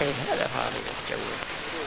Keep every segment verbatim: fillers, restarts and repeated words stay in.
إيه هذا فاضي الجوي.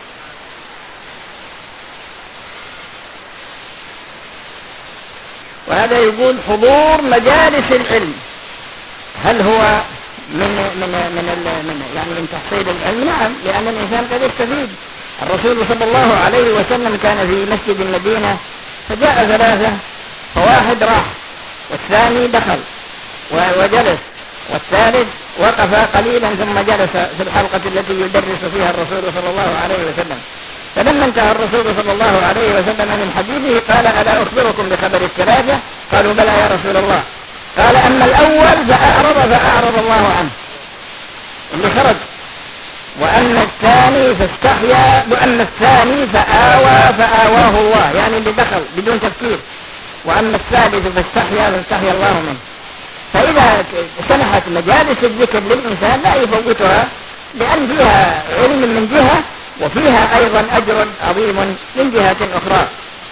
وهذا يقول حضور مجالس العلم هل هو من من من, من يعني من تحصيل العلم؟ نعم، لأن الإنسان قد يستفيد. الرسول صلى الله عليه وسلم كان في مسجد المدينة فجاء ثلاثة، فواحد راح والثاني دخل وجلس والثالث وقف قليلا ثم جلس في الحلقة التي يدرس فيها الرسول صلى الله عليه وسلم. فلما انتهى الرسول صلى الله عليه وسلم من حديثه قال ألا أخبركم بخبر الثلاثة؟ قالوا بلى يا رسول الله. قال أما الأول فأعرض فأعرض الله عنه اللي خرج، وأما الثاني فاستحيا، وأما الثاني فآوى فآواه الله يعني اللي دخل بدون تفكير، وأما الثالث فاستحيا فاستحيا الله منه. فإذا سمحت مجالس الذكر للإنسان لا يفوتها، لأن فيها علم من جهة وفيها أيضا أجر عظيم من جهة أخرى.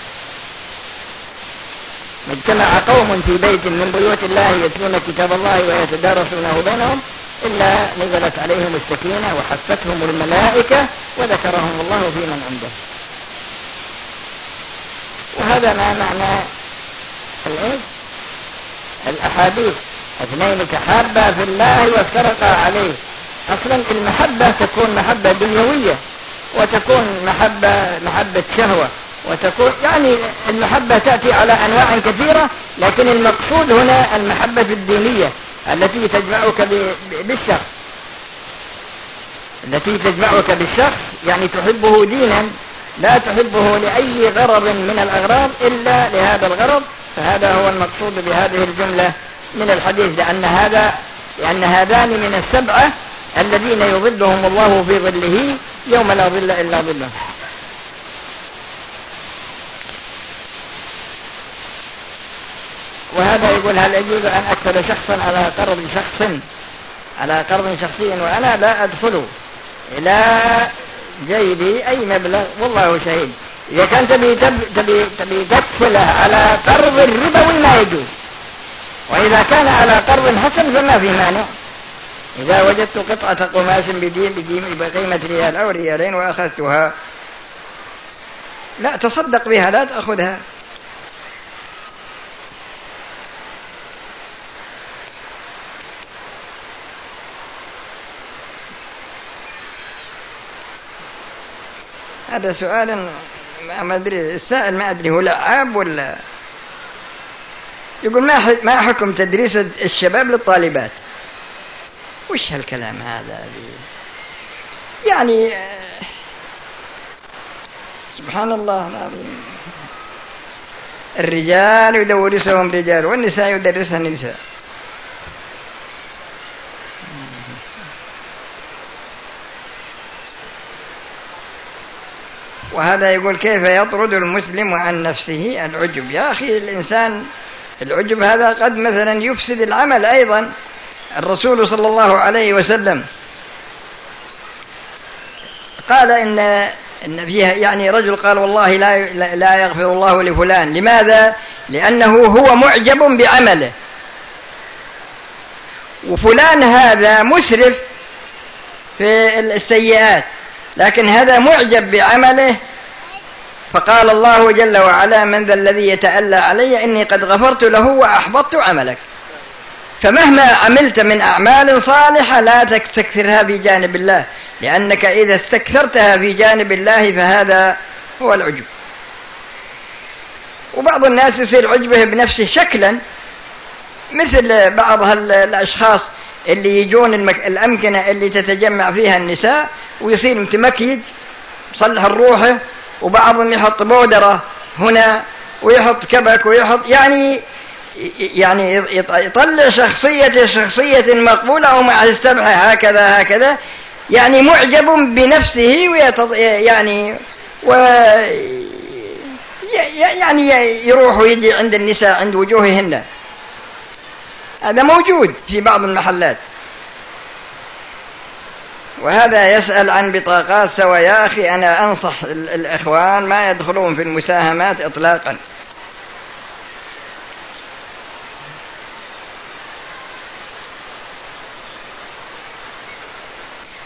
اجتمع قوم في بيت من بيوت الله يتلون كتاب الله ويتدارسونه بينهم إلا نزلت عليهم السكينة وحفتهم الملائكة وذكرهم الله في من عنده. وهذا ما معنى العيد الأحاديث اثنين تحابا في الله وافترقا عليه. أصلا المحبة تكون محبة دنيوية وتكون محبة محبة شهوة وتكون يعني المحبة تأتي على أنواع كثيرة، لكن المقصود هنا المحبة الدينية التي تجمعك بالشخص التي تجمعك بالشخص يعني تحبه دينا، لا تحبه لأي غرض من الأغراض إلا لهذا الغرض. فهذا هو المقصود بهذه الجملة من الحديث، لأن هذا لأن هذان من السبعة الذين يظلهم الله في ظله يوم لا ظل إلا ظله. وهذا يقول هل يجوز أن أكتب شخصا على قرض شخص على قرض شخصي وأنا لا أدخل إلى جيبي أي مبلغ والله شهيد؟ إذا كان تبي, تبي, تبي تكفله على قرض الربوي ما يجوز، وإذا كان على قرض حسن فما في مانع. إذا وجدت قطعة قماش بدين بقيمة ريال أو ريالين وأخذتها لا تصدق بها، لا تأخذها. هذا سؤال ما أدري السائل ما أدري هو لعاب ولا. يقول ما ما حكم تدريس الشباب للطالبات؟ وش هالكلام هذا يعني؟ سبحان الله العظيم، الرجال يدرسهم رجال والنساء يدرسهن نساء. وهذا يقول كيف يطرد المسلم عن نفسه العجب؟ يا أخي الإنسان العجب هذا قد مثلا يفسد العمل أيضا. الرسول صلى الله عليه وسلم قال إن إن فيها يعني رجل قال والله لا لا يغفر الله لفلان. لماذا؟ لأنه هو معجب بعمله، وفلان هذا مسرف في السيئات لكن هذا معجب بعمله. فقال الله جل وعلا من ذا الذي يتألى علي إني قد غفرت له وأحبطت عملك. فمهما عملت من أعمال صالحة لا تستكثرها في جانب الله، لأنك إذا استكثرتها في جانب الله فهذا هو العجب. وبعض الناس يصير عجبه بنفسه شكلا، مثل بعض الأشخاص اللي يجون الأمكنة اللي تتجمع فيها النساء ويصير متمكيج صلح الروحه، وبعضهم يحط بودرة هنا ويحط كبك ويحط يعني يعني يطلع شخصية شخصية مقبولة ومع السبحة هكذا هكذا، يعني معجب بنفسه ويتض... يعني و يعني يروح ويجي عند النساء عند وجوههن. هذا موجود في بعض المحلات. وهذا يسأل عن بطاقات سوا. يا أخي أنا أنصح الإخوان ما يدخلون في المساهمات إطلاقا.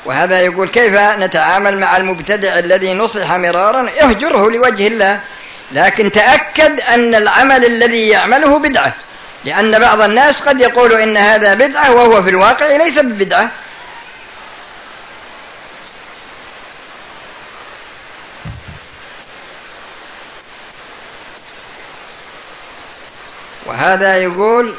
وهذا يقول كيف نتعامل مع المبتدع الذي نصح مرارا؟ اهجره لوجه الله، لكن تأكد أن العمل الذي يعمله بدعة، لأن بعض الناس قد يقول إن هذا بدعة وهو في الواقع ليس ببدعة. وهذا يقول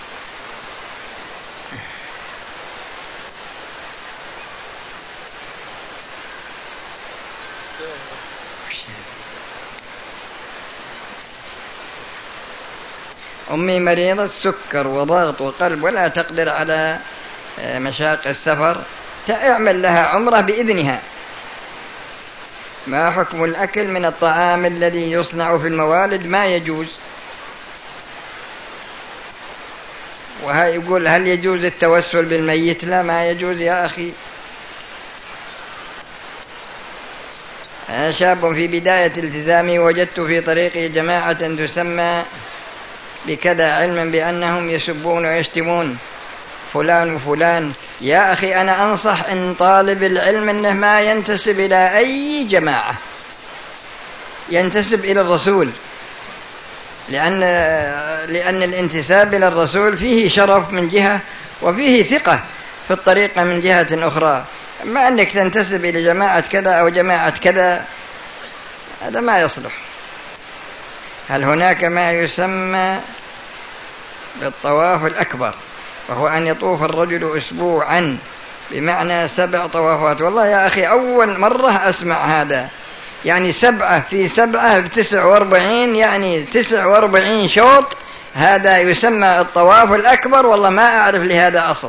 أمي مريضة سكر وضغط وقلب ولا تقدر على مشاق السفر، تعمل لها عمرة بإذنها، ما حكم الأكل من الطعام الذي يصنع في الموالد؟ ما يجوز. وهي يقول هل يجوز التوسل بالميت؟ لا، ما يجوز يا أخي. أنا شاب في بداية التزامي وجدت في طريقي جماعة تسمى بكذا علما بأنهم يسبون ويشتمون فلان وفلان. يا أخي أنا أنصح إن طالب العلم أنه ما ينتسب إلى أي جماعة، ينتسب إلى الرسول، لأن لأن الانتساب إلى الرسول فيه شرف من جهة وفيه ثقة في الطريقة من جهة أخرى. أما أنك تنتسب إلى جماعة كذا أو جماعة كذا هذا ما يصلح. هل هناك ما يسمى بالطواف الأكبر، وهو أن يطوف الرجل أسبوعا بمعنى سبع طوافات؟ والله يا أخي أول مرة أسمع هذا، يعني سبعة في سبعة بتسع واربعين، يعني تسع واربعين شوط، هذا يسمى الطواف الأكبر؟ والله ما أعرف لهذا أصل.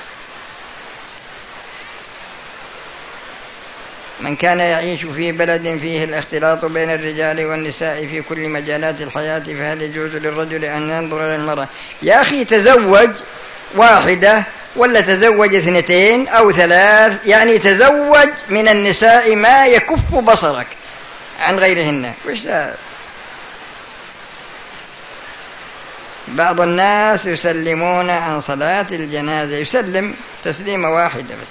من كان يعيش في بلد فيه الاختلاط بين الرجال والنساء في كل مجالات الحياة فهل يجوز للرجل أن ينظر للمرأة؟ يا أخي تزوج واحدة ولا تزوج اثنتين أو ثلاث، يعني تزوج من النساء ما يكف بصرك عن غيرهن. وش بعض الناس يسلمون عن صلاة الجنازة، يسلم تسليمة واحدة بس.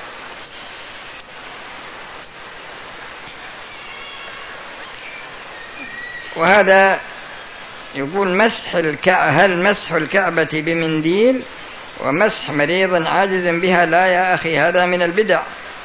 وهذا يقول مسح الكعبة، هل مسح الكعبة بمنديل ومسح مريض عاجز بها؟ لا يا أخي، هذا من البدع.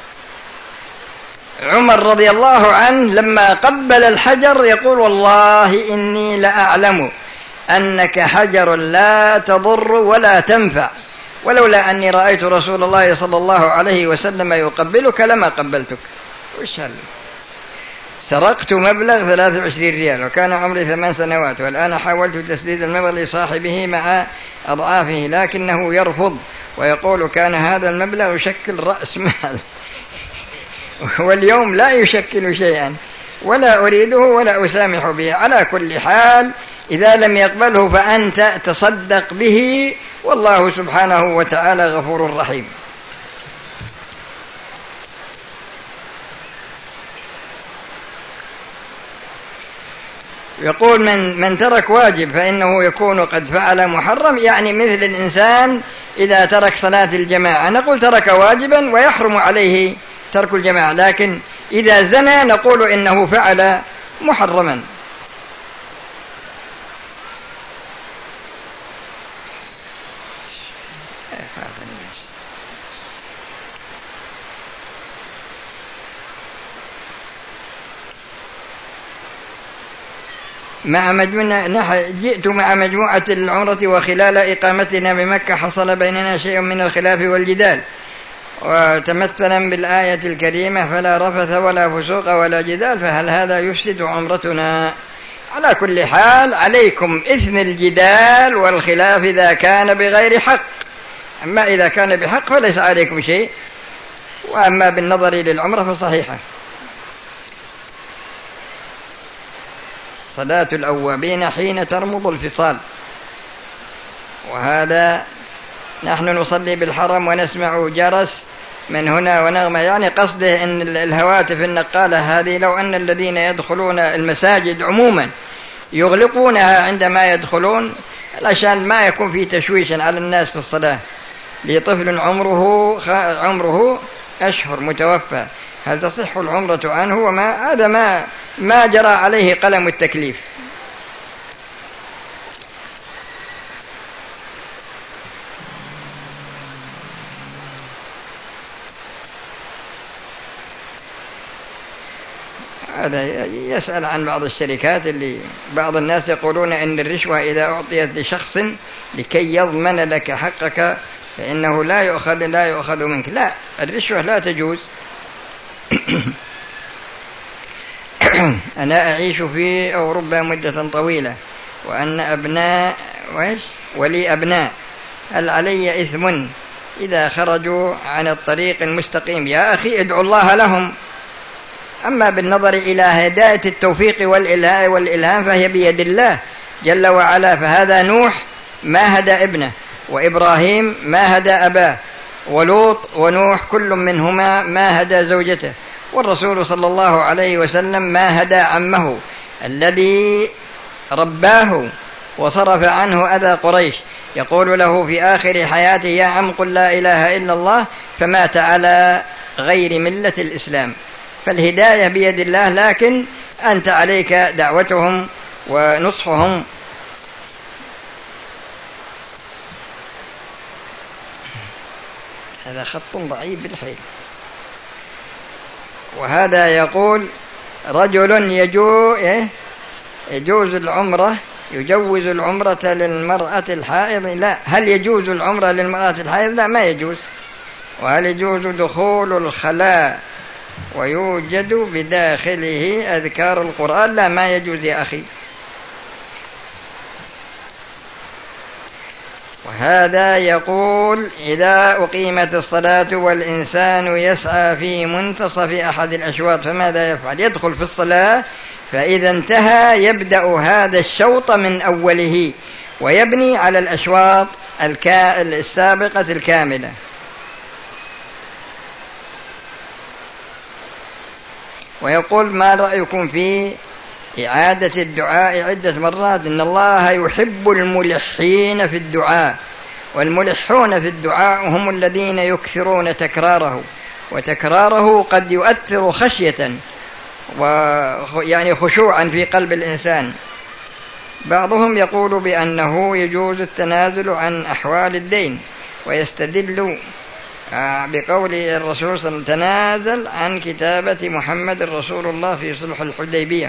عمر رضي الله عنه لما قبل الحجر يقول والله إني لأعلم أنك حجر لا تضر ولا تنفع، ولولا أني رأيت رسول الله صلى الله عليه وسلم يقبلك لما قبلتك. وش هل سرقت مبلغ ثلاثة وعشرين ريال وكان عمري ثمان سنوات، والآن حاولت تسديد المبلغ لصاحبه مع أضعافه لكنه يرفض ويقول كان هذا المبلغ يشكل رأس مال واليوم لا يشكل شيئا ولا أريده ولا أسامح به. على كل حال إذا لم يقبله فأنت تصدق به، والله سبحانه وتعالى غفور رحيم. يقول من من ترك واجب فإنه يكون قد فعل محرم، يعني مثل الإنسان إذا ترك صلاة الجماعة نقول ترك واجبا ويحرم عليه ترك الجماعة، لكن إذا زنى نقول إنه فعل محرما. مع مجموعة جئت مع مجموعة العمرة وخلال إقامتنا بمكة حصل بيننا شيء من الخلاف والجدال، وتمثلا بالآية الكريمة فلا رفث ولا فسوق ولا جدال، فهل هذا يفسد عمرتنا؟ على كل حال عليكم إثم الجدال والخلاف إذا كان بغير حق، أما إذا كان بحق فليس عليكم شيء، وأما بالنظر للعمرة فصحيحة. صلاة الأوابين حين ترمض الفصال، وهذا نحن نصلي بالحرم ونسمع جرس من هنا ونغمة، يعني قصده أن الهواتف النقالة هذه لو أن الذين يدخلون المساجد عموما يغلقونها عندما يدخلون عشان ما يكون في تشويش على الناس في الصلاة. لطفل عمره عمره أشهر متوفى، هل تصح العمرة عنه؟ وما هذا ما ما جرى عليه قلم التكليف. هذا يسأل عن بعض الشركات اللي بعض الناس يقولون إن الرشوة إذا أعطيت لشخص لكي يضمن لك حقك فإنه لا يؤخذ لا يؤخذ منك. لا، الرشوة لا تجوز. أنا أعيش في أوروبا مدة طويلة وأن أبناء وإيش ولي أبناء، هل علي إثم إذا خرجوا عن الطريق المستقيم؟ يا أخي ادعو الله لهم. أما بالنظر إلى هداية التوفيق والإلهام والإلهام فهي بيد الله جل وعلا. فهذا نوح ما هدى ابنه، وإبراهيم ما هدى أباه، ولوط ونوح كل منهما ما هدى زوجته، والرسول صلى الله عليه وسلم ما هدى عمه الذي رباه وصرف عنه أذى قريش، يقول له في آخر حياته: يا عم قل لا إله إلا الله، فمات على غير ملة الإسلام. فالهداية بيد الله، لكن أنت عليك دعوتهم ونصحهم. هذا خط ضعيف بالحيل. وهذا يقول: رجل يجو يجوز العمرة يجوز العمرة للمرأة الحائض. لا، هل يجوز العمرة للمرأة الحائض؟ لا، ما يجوز. وهل يجوز دخول الخلاء ويوجد بداخله أذكار القرآن؟ لا، ما يجوز يا أخي. وهذا يقول: إذا أقيمت الصلاة والإنسان يسعى في منتصف أحد الأشواط فماذا يفعل؟ يدخل في الصلاة، فإذا انتهى يبدأ هذا الشوط من أوله ويبني على الأشواط السابقة الكاملة. ويقول: ما رأيكم في إعادة الدعاء عدة مرات؟ إن الله يحب الملحين في الدعاء، والملحون في الدعاء هم الذين يكثرون تكراره، وتكراره قد يؤثر خشية ويعني خشوعا في قلب الإنسان. بعضهم يقول بأنه يجوز التنازل عن أحوال الدين، ويستدل بقول الرسول صلى الله عليه وسلم: تنازل عن كتابة محمد رسول الله في صلح الحديبية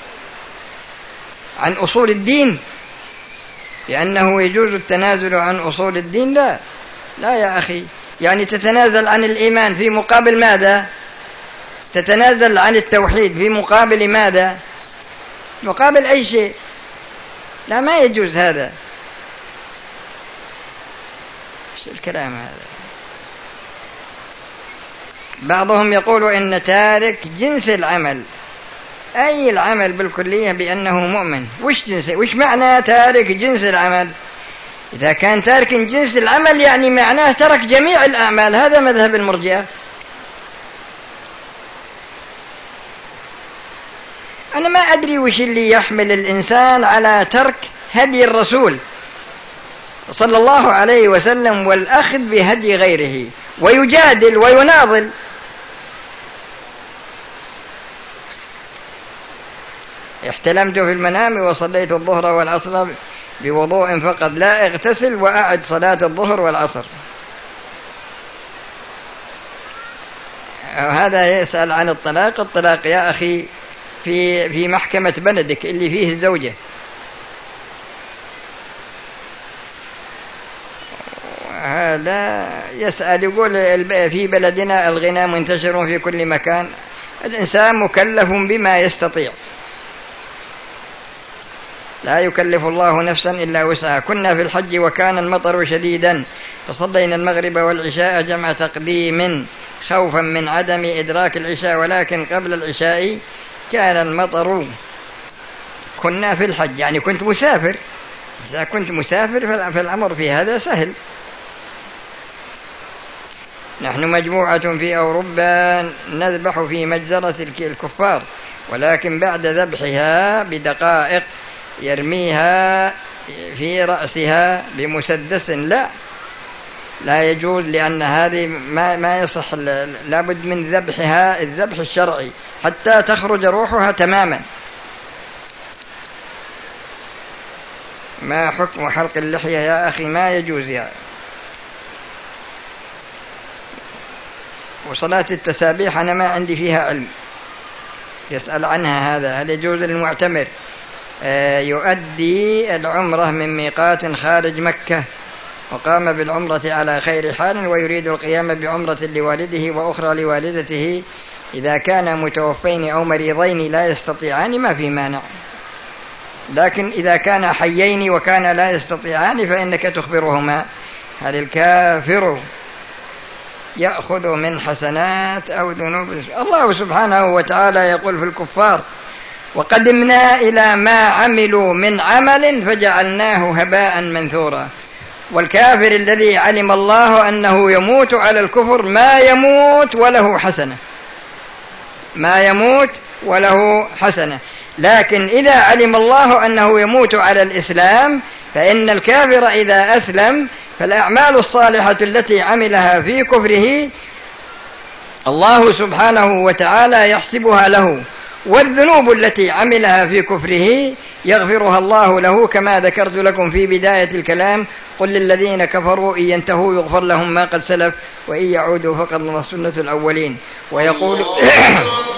عن أصول الدين، لأنه يجوز التنازل عن أصول الدين. لا لا يا أخي، يعني تتنازل عن الإيمان في مقابل ماذا؟ تتنازل عن التوحيد في مقابل ماذا؟ مقابل أي شيء. لا، ما يجوز هذا. ايش الكلام هذا؟ بعضهم يقول إن تارك جنس العمل، أي العمل بالكلية، بأنه مؤمن. وش جنس؟ وش معنى تارك جنس العمل؟ إذا كان تارك جنس العمل يعني معناه ترك جميع الأعمال. هذا مذهب المرجئة. أنا ما أدري وش اللي يحمل الإنسان على ترك هدي الرسول صلى الله عليه وسلم والأخذ بهدي غيره، ويجادل ويناضل. احتلمت في المنام وصليت الظهر والعصر بوضوء فقط، لا اغتسل وأعد صلاة الظهر والعصر. هذا يسأل عن الطلاق. الطلاق يا أخي في في محكمة بلدك اللي فيه الزوجة. هذا يسأل يقول: في بلدنا الغنى منتشر في كل مكان، الإنسان مكلف بما يستطيع، لا يكلف الله نفسا إلا وسعها. كنا في الحج وكان المطر شديدا، فصلينا المغرب والعشاء جمع تقديم خوفا من عدم إدراك العشاء، ولكن قبل العشاء كان المطر. كنا في الحج، يعني كنت مسافر. إذا كنت مسافر فالأمر في هذا سهل. نحن مجموعة في أوروبا نذبح في مجزرة الكفار، ولكن بعد ذبحها بدقائق يرميها في رأسها بمسدس. لا لا يجوز، لأن هذه ما ما يصح، لابد من ذبحها الذبح الشرعي حتى تخرج روحها تماما. ما حكم حلق اللحية يا أخي؟ ما يجوز يا. وصلاة التسابيح أنا ما عندي فيها علم، يسأل عنها هذا. هل يجوز للمعتمر يؤدي العمرة من ميقات خارج مكة وقام بالعمرة على خير حال ويريد القيام بعمرة لوالده وأخرى لوالدته إذا كان متوفين أو مريضين لا يستطيعان؟ ما في مانع، لكن إذا كان حيين وكان لا يستطيعان فإنك تخبرهما هل الكافر يأخذ من حسنات أو ذنوب. الله سبحانه وتعالى يقول في الكفار: وقدمنا إلى ما عملوا من عمل فجعلناه هباء منثورا. والكافر الذي علم الله أنه يموت على الكفر ما يموت وله حسنة، ما يموت وله حسنة. لكن إذا علم الله أنه يموت على الإسلام فإن الكافر إذا أسلم فالأعمال الصالحة التي عملها في كفره الله سبحانه وتعالى يحسبها له، والذنوب التي عملها في كفره يغفرها الله له، كما ذكرت لكم في بداية الكلام: قل للذين كفروا إن ينتهوا يغفر لهم ما قد سلف وإن يعودوا فقد مضت سنة الأولين. ويقول